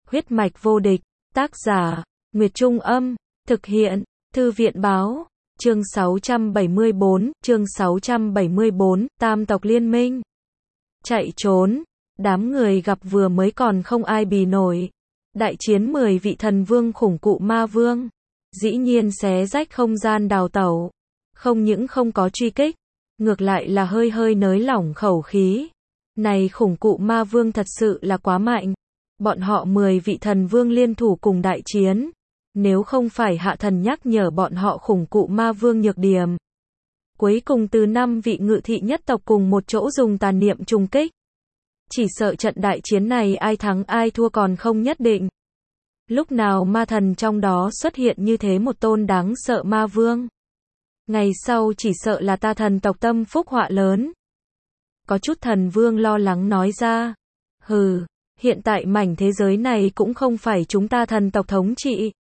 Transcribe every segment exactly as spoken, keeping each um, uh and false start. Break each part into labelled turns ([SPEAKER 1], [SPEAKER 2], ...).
[SPEAKER 1] Huyết mạch vô địch, tác giả, Nguyệt Trung Âm, thực hiện, Thư viện Báo, chương sáu trăm bảy mươi bốn, chương sáu trăm bảy mươi bốn, Tam tộc liên minh. Chạy trốn, đám người gặp vừa mới còn không ai bì nổi. Đại chiến mười vị thần vương khủng cụ ma vương. Dĩ nhiên xé rách không gian đào tẩu. Không những không có truy kích, ngược lại là hơi hơi nới lỏng khẩu khí. Này khủng cụ ma vương thật sự là quá mạnh. Bọn họ mười vị thần vương liên thủ cùng đại chiến. Nếu không phải hạ thần nhắc nhở bọn họ khủng cụ ma vương nhược điểm. Cuối cùng từ năm vị ngự thị nhất tộc cùng một chỗ dùng tàn niệm trùng kích. Chỉ sợ trận đại chiến này ai thắng ai thua còn không nhất định. Lúc nào ma thần trong đó xuất hiện như thế một tôn đáng sợ ma vương. Ngày sau chỉ sợ là ta thần tộc tâm phúc họa lớn. Có chút thần vương lo lắng nói ra. Hừ, hiện tại mảnh thế giới này cũng không phải chúng ta thần tộc thống trị.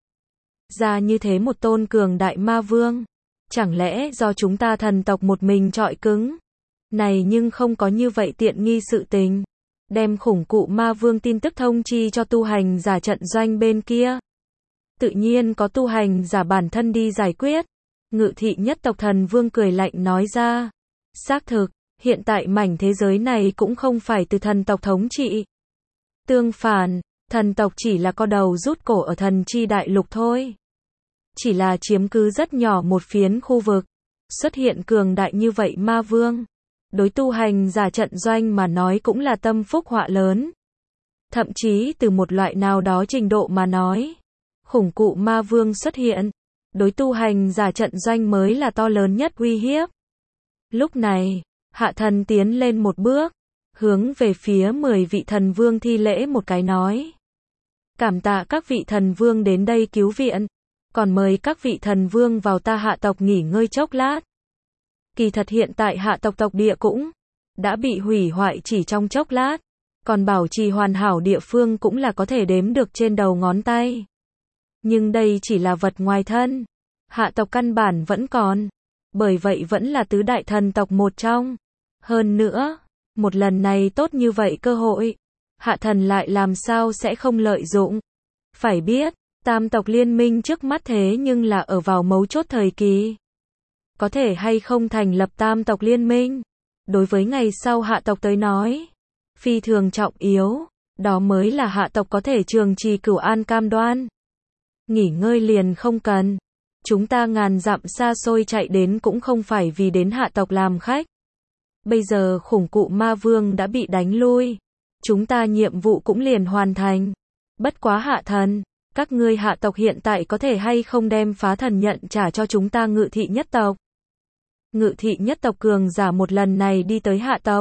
[SPEAKER 1] Ra như thế một tôn cường đại ma vương. Chẳng lẽ do chúng ta thần tộc một mình trọi cứng? Này nhưng không có như vậy tiện nghi sự tình. Đem khủng cụ ma vương tin tức thông chi cho tu hành giả trận doanh bên kia. Tự nhiên có tu hành giả bản thân đi giải quyết. Ngự thị nhất tộc thần vương cười lạnh nói ra. Xác thực, hiện tại mảnh thế giới này cũng không phải từ thần tộc thống trị. Tương phản, thần tộc chỉ là co đầu rút cổ ở thần chi đại lục thôi. Chỉ là chiếm cứ rất nhỏ một phiến khu vực. Xuất hiện cường đại như vậy ma vương. Đối tu hành giả trận doanh mà nói cũng là tâm phúc họa lớn. Thậm chí từ một loại nào đó trình độ mà nói. Khủng cụ ma vương xuất hiện. Đối tu hành giả trận doanh mới là to lớn nhất uy hiếp. Lúc này, hạ thần tiến lên một bước. Hướng về phía mười vị thần vương thi lễ một cái nói. Cảm tạ các vị thần vương đến đây cứu viện. Còn mời các vị thần vương vào ta hạ tộc nghỉ ngơi chốc lát. Kỳ thật hiện tại hạ tộc tộc địa cũng đã bị hủy hoại chỉ trong chốc lát. Còn bảo trì hoàn hảo địa phương cũng là có thể đếm được trên đầu ngón tay. Nhưng đây chỉ là vật ngoài thân. Hạ tộc căn bản vẫn còn. Bởi vậy vẫn là tứ đại thần tộc một trong. Hơn nữa, một lần này tốt như vậy cơ hội. Hạ thần lại làm sao sẽ không lợi dụng. Phải biết, tam tộc liên minh trước mắt thế nhưng là ở vào mấu chốt thời kỳ. Có thể hay không thành lập tam tộc liên minh. Đối với ngày sau hạ tộc tới nói. Phi thường trọng yếu. Đó mới là hạ tộc có thể trường trì cửu an cam đoan. Nghỉ ngơi liền không cần. Chúng ta ngàn dặm xa xôi chạy đến cũng không phải vì đến hạ tộc làm khách. Bây giờ khủng cụ ma vương đã bị đánh lui. Chúng ta nhiệm vụ cũng liền hoàn thành. Bất quá hạ thần. Các ngươi hạ tộc hiện tại có thể hay không đem phá thần nhận trả cho chúng ta ngự thị nhất tộc. Ngự thị nhất tộc cường giả một lần này đi tới hạ tộc.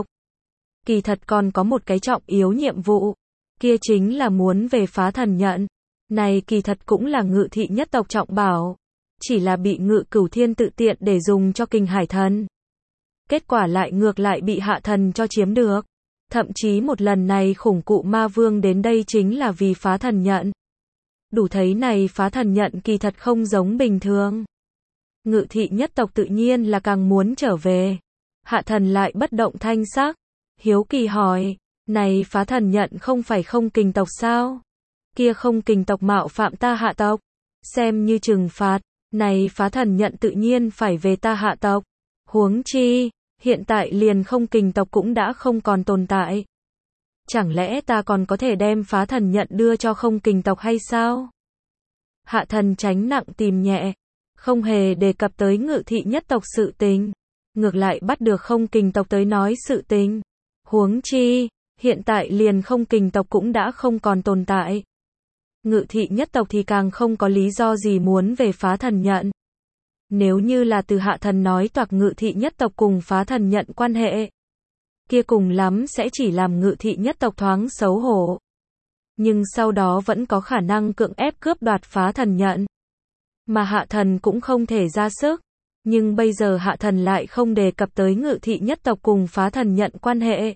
[SPEAKER 1] Kỳ thật còn có một cái trọng yếu nhiệm vụ. Kia chính là muốn về phá thần nhận. Này kỳ thật cũng là ngự thị nhất tộc trọng bảo. Chỉ là bị ngự cửu thiên tự tiện để dùng cho kinh hải thần. Kết quả lại ngược lại bị hạ thần cho chiếm được. Thậm chí một lần này khủng cụ ma vương đến đây chính là vì phá thần nhận. Đủ thấy này phá thần nhận kỳ thật không giống bình thường. Ngự thị nhất tộc tự nhiên là càng muốn trở về. Hạ thần lại bất động thanh sắc. Hiếu kỳ hỏi, này phá thần nhận không phải không kình tộc sao? Kia không kình tộc mạo phạm ta hạ tộc. Xem như trừng phạt, này phá thần nhận tự nhiên phải về ta hạ tộc. Huống chi, hiện tại liền không kình tộc cũng đã không còn tồn tại. Chẳng lẽ ta còn có thể đem phá thần nhận đưa cho không kình tộc hay sao? Hạ thần tránh nặng tìm nhẹ. Không hề đề cập tới ngự thị nhất tộc sự tình. Ngược lại bắt được không kình tộc tới nói sự tình. Huống chi, hiện tại liền không kình tộc cũng đã không còn tồn tại. Ngự thị nhất tộc thì càng không có lý do gì muốn về phá thần nhận. Nếu như là từ hạ thần nói toạc ngự thị nhất tộc cùng phá thần nhận quan hệ. Kia cùng lắm sẽ chỉ làm ngự thị nhất tộc thoáng xấu hổ. Nhưng sau đó vẫn có khả năng cưỡng ép cướp đoạt phá thần nhận. Mà hạ thần cũng không thể ra sức. Nhưng bây giờ hạ thần lại không đề cập tới ngự thị nhất tộc cùng phá thần nhận quan hệ.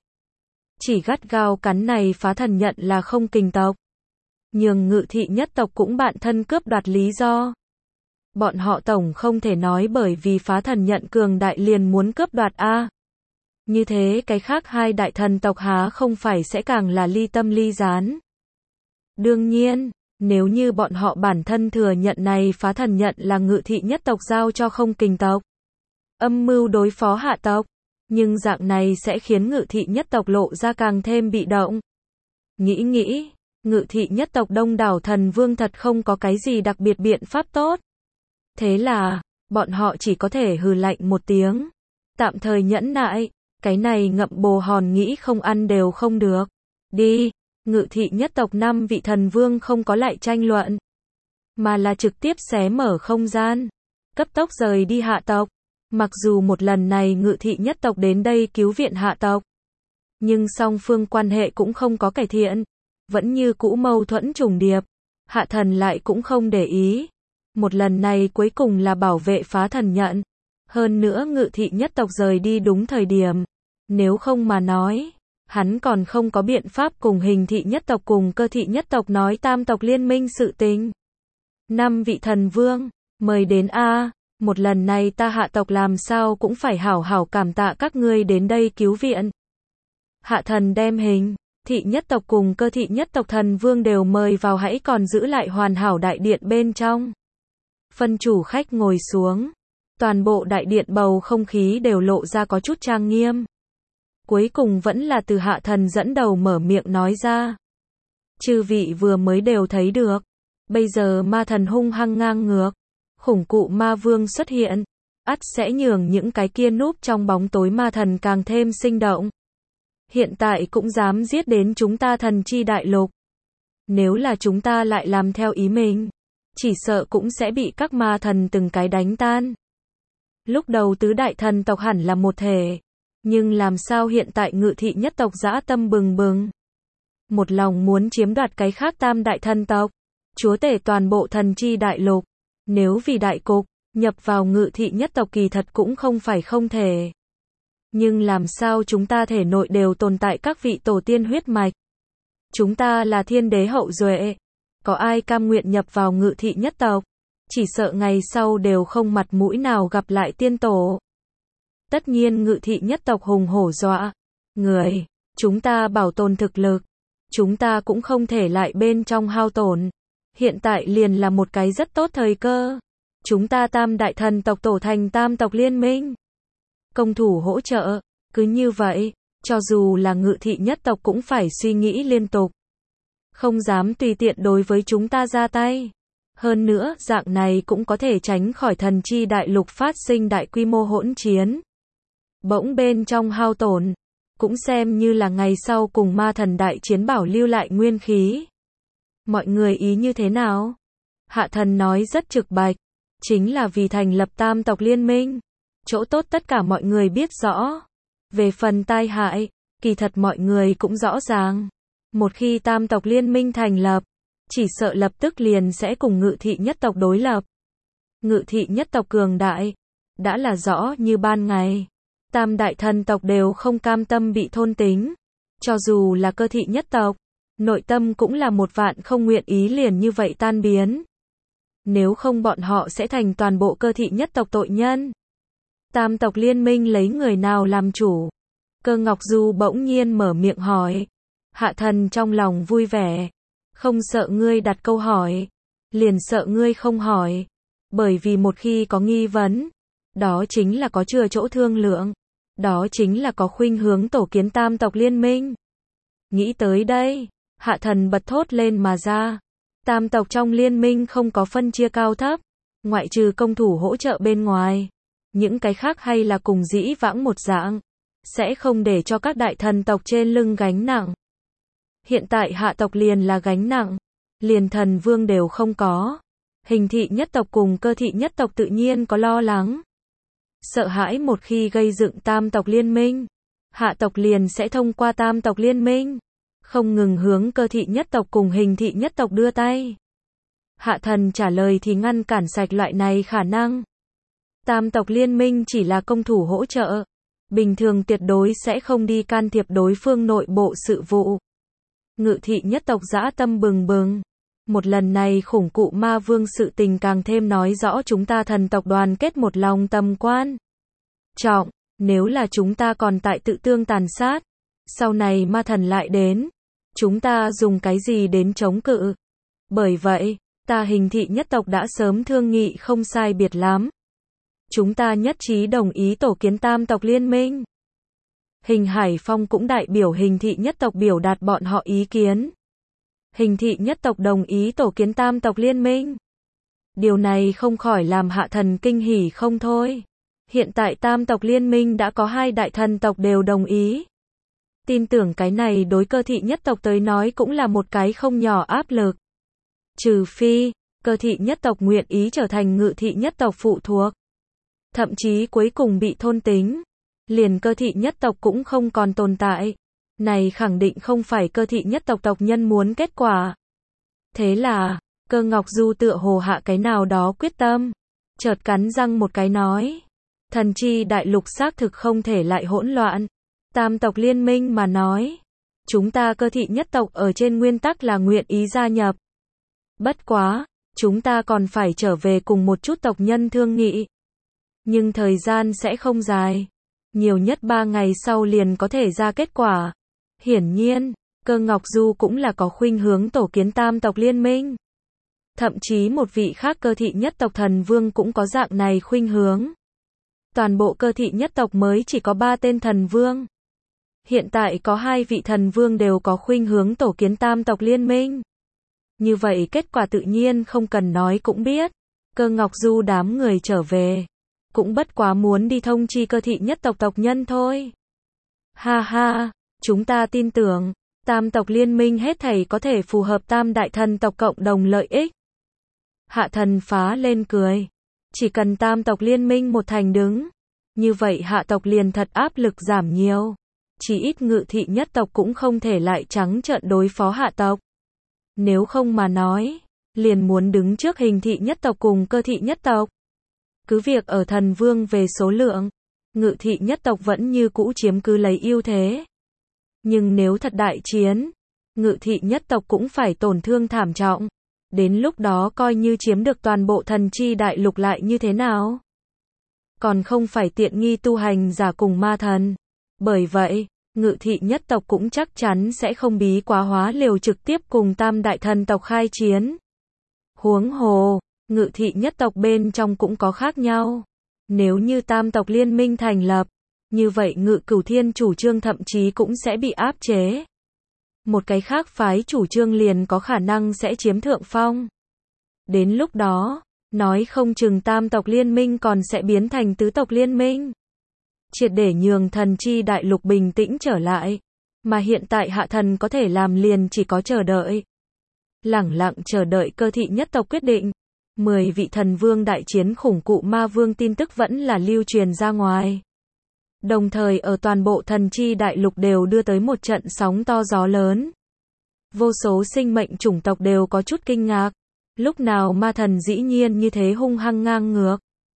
[SPEAKER 1] Chỉ gắt gao cắn này phá thần nhận là không kình tộc. Nhưng ngự thị nhất tộc cũng bạn thân cướp đoạt lý do. Bọn họ tổng không thể nói bởi vì phá thần nhận cường đại liền muốn cướp đoạt a. Như thế cái khác hai đại thần tộc há không phải sẽ càng là ly tâm ly gián. Đương nhiên, nếu như bọn họ bản thân thừa nhận này phá thần nhận là Ngự thị nhất tộc giao cho Không Kình tộc, âm mưu đối phó Hạ tộc, nhưng dạng này sẽ khiến Ngự thị nhất tộc lộ ra càng thêm bị động. Nghĩ nghĩ, Ngự thị nhất tộc đông đảo thần vương thật không có cái gì đặc biệt biện pháp tốt. Thế là, bọn họ chỉ có thể hừ lạnh một tiếng, tạm thời nhẫn nại, cái này ngậm bồ hòn nghĩ không ăn đều không được. Đi, Ngự thị nhất tộc năm vị thần vương không có lại tranh luận, mà là trực tiếp xé mở không gian, cấp tốc rời đi Hạ tộc. Mặc dù một lần này Ngự thị nhất tộc đến đây cứu viện Hạ tộc, nhưng song phương quan hệ cũng không có cải thiện, vẫn như cũ mâu thuẫn trùng điệp. Hạ thần lại cũng không để ý. Một lần này cuối cùng là bảo vệ phá thần nhận. Hơn nữa Ngự thị nhất tộc rời đi đúng thời điểm. Nếu không mà nói, hắn còn không có biện pháp cùng Hình thị nhất tộc cùng Cơ thị nhất tộc nói tam tộc liên minh sự tình. Năm vị thần vương, mời đến a, một lần này ta Hạ tộc làm sao cũng phải hảo hảo cảm tạ các ngươi đến đây cứu viện. Hạ thần đem Hình thị nhất tộc cùng Cơ thị nhất tộc thần vương đều mời vào, hãy còn giữ lại hoàn hảo đại điện bên trong. Phân chủ khách ngồi xuống, toàn bộ đại điện bầu không khí đều lộ ra có chút trang nghiêm. Cuối cùng vẫn là từ Hạ thần dẫn đầu mở miệng nói ra. Chư vị vừa mới đều thấy được, bây giờ ma thần hung hăng ngang ngược, khủng cụ ma vương xuất hiện, ắt sẽ nhường những cái kia núp trong bóng tối ma thần càng thêm sinh động. Hiện tại cũng dám giết đến chúng ta thần chi đại lục. Nếu là chúng ta lại làm theo ý mình, chỉ sợ cũng sẽ bị các ma thần từng cái đánh tan. Lúc đầu tứ đại thần tộc hẳn là một thể, nhưng làm sao hiện tại Ngự thị nhất tộc dã tâm bừng bừng, một lòng muốn chiếm đoạt cái khác tam đại thần tộc, chúa tể toàn bộ thần chi đại lục. Nếu vì đại cục, nhập vào Ngự thị nhất tộc kỳ thật cũng không phải không thể. Nhưng làm sao chúng ta thể nội đều tồn tại các vị tổ tiên huyết mạch. Chúng ta là thiên đế hậu duệ. Có ai cam nguyện nhập vào Ngự thị nhất tộc? Chỉ sợ ngày sau đều không mặt mũi nào gặp lại tiên tổ. Tất nhiên Ngự thị nhất tộc hùng hổ dọa người. Chúng ta bảo tồn thực lực. Chúng ta cũng không thể lại bên trong hao tổn. Hiện tại liền là một cái rất tốt thời cơ. Chúng ta tam đại thần tộc tổ thành tam tộc liên minh. Công thủ hỗ trợ, cứ như vậy, cho dù là Ngự thị nhất tộc cũng phải suy nghĩ liên tục. Không dám tùy tiện đối với chúng ta ra tay. Hơn nữa, dạng này cũng có thể tránh khỏi thần chi đại lục phát sinh đại quy mô hỗn chiến. Bỗng bên trong hao tổn, cũng xem như là ngày sau cùng ma thần đại chiến bảo lưu lại nguyên khí. Mọi người ý như thế nào? Hạ thần nói rất trực bạch, chính là vì thành lập tam tộc liên minh. Chỗ tốt tất cả mọi người biết rõ. Về phần tai hại, kỳ thật mọi người cũng rõ ràng. Một khi tam tộc liên minh thành lập, chỉ sợ lập tức liền sẽ cùng Ngự thị nhất tộc đối lập. Ngự thị nhất tộc cường đại, đã là rõ như ban ngày. Tam đại thần tộc đều không cam tâm bị thôn tính. Cho dù là Cơ thị nhất tộc, nội tâm cũng là một vạn không nguyện ý liền như vậy tan biến. Nếu không bọn họ sẽ thành toàn bộ Cơ thị nhất tộc tội nhân. Tam tộc liên minh lấy người nào làm chủ? Cơ Ngọc Du bỗng nhiên mở miệng hỏi. Hạ thần trong lòng vui vẻ. Không sợ ngươi đặt câu hỏi, liền sợ ngươi không hỏi. Bởi vì một khi có nghi vấn, đó chính là có chừa chỗ thương lượng. Đó chính là có khuynh hướng tổ kiến tam tộc liên minh. Nghĩ tới đây, Hạ thần bật thốt lên mà ra. Tam tộc trong liên minh không có phân chia cao thấp, ngoại trừ công thủ hỗ trợ bên ngoài. Những cái khác hay là cùng dĩ vãng một dạng, sẽ không để cho các đại thần tộc trên lưng gánh nặng. Hiện tại Hạ tộc liền là gánh nặng, liền thần vương đều không có. Hình thị nhất tộc cùng Cơ thị nhất tộc tự nhiên có lo lắng. Sợ hãi một khi gây dựng tam tộc liên minh, Hạ tộc liền sẽ thông qua tam tộc liên minh, không ngừng hướng Cơ thị nhất tộc cùng Hình thị nhất tộc đưa tay. Hạ thần trả lời thì ngăn cản sạch loại này khả năng. Tam tộc liên minh chỉ là công thủ hỗ trợ, bình thường tuyệt đối sẽ không đi can thiệp đối phương nội bộ sự vụ. Ngự thị nhất tộc dã tâm bừng bừng. Một lần này khủng cụ ma vương sự tình càng thêm nói rõ chúng ta thần tộc đoàn kết một lòng tầm quan trọng. Nếu là chúng ta còn tại tự tương tàn sát, sau này ma thần lại đến, Chúng ta dùng cái gì đến chống cự? Bởi vậy, ta Hình thị nhất tộc đã sớm thương nghị không sai biệt lắm. Chúng ta nhất trí đồng ý tổ kiến tam tộc liên minh. Hình Hải Phong cũng đại biểu Hình thị nhất tộc biểu đạt bọn họ ý kiến. Hình thị nhất tộc đồng ý tổ kiến tam tộc liên minh. Điều này không khỏi làm Hạ Thần kinh hỉ không thôi. Hiện tại tam tộc liên minh đã có hai đại thần tộc đều đồng ý. Tin tưởng cái này đối Cơ thị nhất tộc tới nói cũng là một cái không nhỏ áp lực. Trừ phi, Cơ thị nhất tộc nguyện ý trở thành Ngự thị nhất tộc phụ thuộc. Thậm chí cuối cùng bị thôn tính. Liền Cơ thị nhất tộc cũng không còn tồn tại. Này khẳng định không phải Cơ thị nhất tộc tộc nhân muốn kết quả. Thế là, Cơ Ngọc Du tựa hồ hạ cái nào đó quyết tâm. Chợt cắn răng một cái nói. Thần chi đại lục xác thực không thể lại hỗn loạn. Tam tộc liên minh mà nói. Chúng ta Cơ thị nhất tộc ở trên nguyên tắc là nguyện ý gia nhập. Bất quá, chúng ta còn phải trở về cùng một chút tộc nhân thương nghị. Nhưng thời gian sẽ không dài. Nhiều nhất ba ngày sau liền có thể ra kết quả. Hiển nhiên, Cơ Ngọc Du cũng là có khuynh hướng tổ kiến tam tộc liên minh. Thậm chí một vị khác Cơ thị nhất tộc thần vương cũng có dạng này khuynh hướng. Toàn bộ Cơ thị nhất tộc mới chỉ có ba tên thần vương. Hiện tại có hai vị thần vương đều có khuynh hướng tổ kiến tam tộc liên minh. Như vậy kết quả tự nhiên không cần nói cũng biết. Cơ Ngọc Du đám người trở về. Cũng bất quá muốn đi thông chi Cơ thị nhất tộc tộc nhân thôi. Ha ha, chúng ta tin tưởng, tam tộc liên minh hết thảy có thể phù hợp tam đại thần tộc cộng đồng lợi ích. Hạ Thần phá lên cười. Chỉ cần tam tộc liên minh một thành đứng. Như vậy hạ tộc liền thật áp lực giảm nhiều. Chỉ ít Ngự thị nhất tộc cũng không thể lại trắng trợn đối phó hạ tộc. Nếu không mà nói, liền muốn đứng trước Hình thị nhất tộc cùng Cơ thị nhất tộc. Cứ việc ở thần vương về số lượng, Ngự thị nhất tộc vẫn như cũ chiếm cứ lấy ưu thế. Nhưng nếu thật đại chiến, Ngự thị nhất tộc cũng phải tổn thương thảm trọng. Đến lúc đó coi như chiếm được toàn bộ thần chi đại lục lại như thế nào? Còn không phải tiện nghi tu hành giả cùng ma thần. Bởi vậy, Ngự thị nhất tộc cũng chắc chắn sẽ không bí quá hóa liều trực tiếp cùng tam đại thần tộc khai chiến. Huống hồ, Ngự thị nhất tộc bên trong cũng có khác nhau. Nếu như tam tộc liên minh thành lập, như vậy Ngự Cửu Thiên chủ trương thậm chí cũng sẽ bị áp chế. Một cái khác phái chủ trương liền có khả năng sẽ chiếm thượng phong. Đến lúc đó, nói không chừng tam tộc liên minh còn sẽ biến thành tứ tộc liên minh. Triệt để nhường thần chi đại lục bình tĩnh trở lại. Mà hiện tại Hạ Thần có thể làm liền chỉ có chờ đợi. Lẳng lặng chờ đợi Cơ thị nhất tộc quyết định. Mười vị thần vương đại chiến khủng cụ ma vương tin tức vẫn là lưu truyền ra ngoài. Đồng thời ở toàn bộ thần chi đại lục đều đưa tới một trận sóng to gió lớn. Vô số sinh mệnh chủng tộc đều có chút kinh ngạc. Lúc nào ma thần dĩ nhiên như thế hung hăng ngang ngược.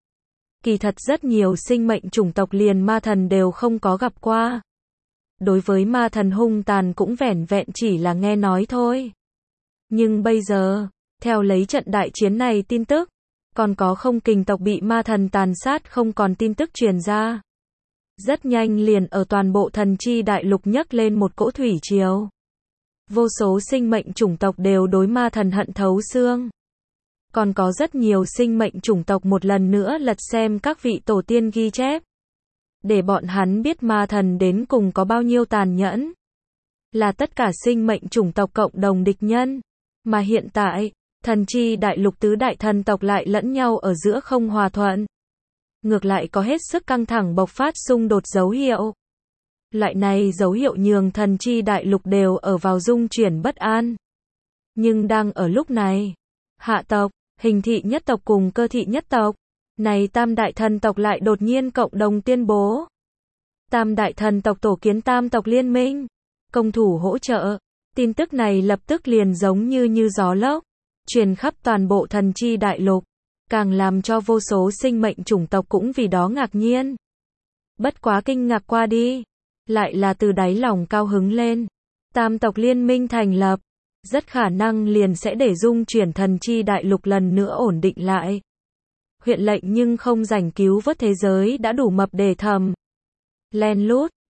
[SPEAKER 1] Kỳ thật rất nhiều sinh mệnh chủng tộc liền ma thần đều không có gặp qua. Đối với ma thần hung tàn cũng vẻn vẹn chỉ là nghe nói thôi. Nhưng bây giờ, theo lấy trận đại chiến này tin tức, còn có không kình tộc bị ma thần tàn sát không còn tin tức truyền ra. Rất nhanh liền ở toàn bộ thần chi đại lục nhấc lên một cỗ thủy triều. Vô số sinh mệnh chủng tộc đều đối ma thần hận thấu xương. Còn có rất nhiều sinh mệnh chủng tộc một lần nữa lật xem các vị tổ tiên ghi chép. Để bọn hắn biết ma thần đến cùng có bao nhiêu tàn nhẫn. Là tất cả sinh mệnh chủng tộc cộng đồng địch nhân. Mà hiện tại, thần chi đại lục tứ đại thần tộc lại lẫn nhau ở giữa không hòa thuận. Ngược lại có hết sức căng thẳng bộc phát xung đột dấu hiệu. Loại này dấu hiệu nhường thần chi đại lục đều ở vào dung chuyển bất an. Nhưng đang ở lúc này, hạ tộc, Hình thị nhất tộc cùng Cơ thị nhất tộc, này tam đại thần tộc lại đột nhiên cộng đồng tuyên bố. Tam đại thần tộc tổ kiến tam tộc liên minh, công thủ hỗ trợ. Tin tức này lập tức liền giống như như gió lốc, truyền khắp toàn bộ thần chi đại lục, càng làm cho vô số sinh mệnh chủng tộc cũng vì đó ngạc nhiên. Bất quá kinh ngạc qua đi, lại là từ đáy lòng cao hứng lên. Tam tộc liên minh thành lập, rất khả năng liền sẽ để dung chuyển thần chi đại lục lần nữa ổn định lại. Huyện lệnh nhưng không rảnh cứu vớt thế giới đã đủ mập để thầm. Len lút,